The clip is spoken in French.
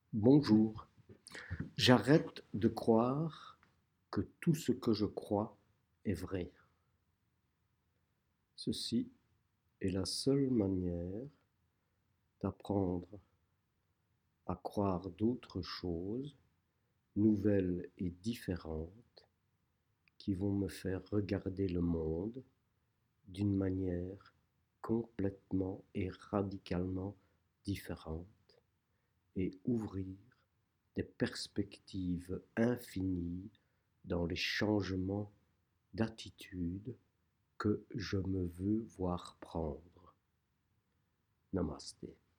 Bonjour. J'arrête de croire que tout ce que je crois est vrai. Ceci est la seule manière d'apprendre à croire d'autres choses, nouvelles et différentes, qui vont me faire regarder le monde d'une manière complètement et radicalement différente et ouvrir des perspectives infinies dans les changements d'attitude que je me veux voir prendre. Namasté.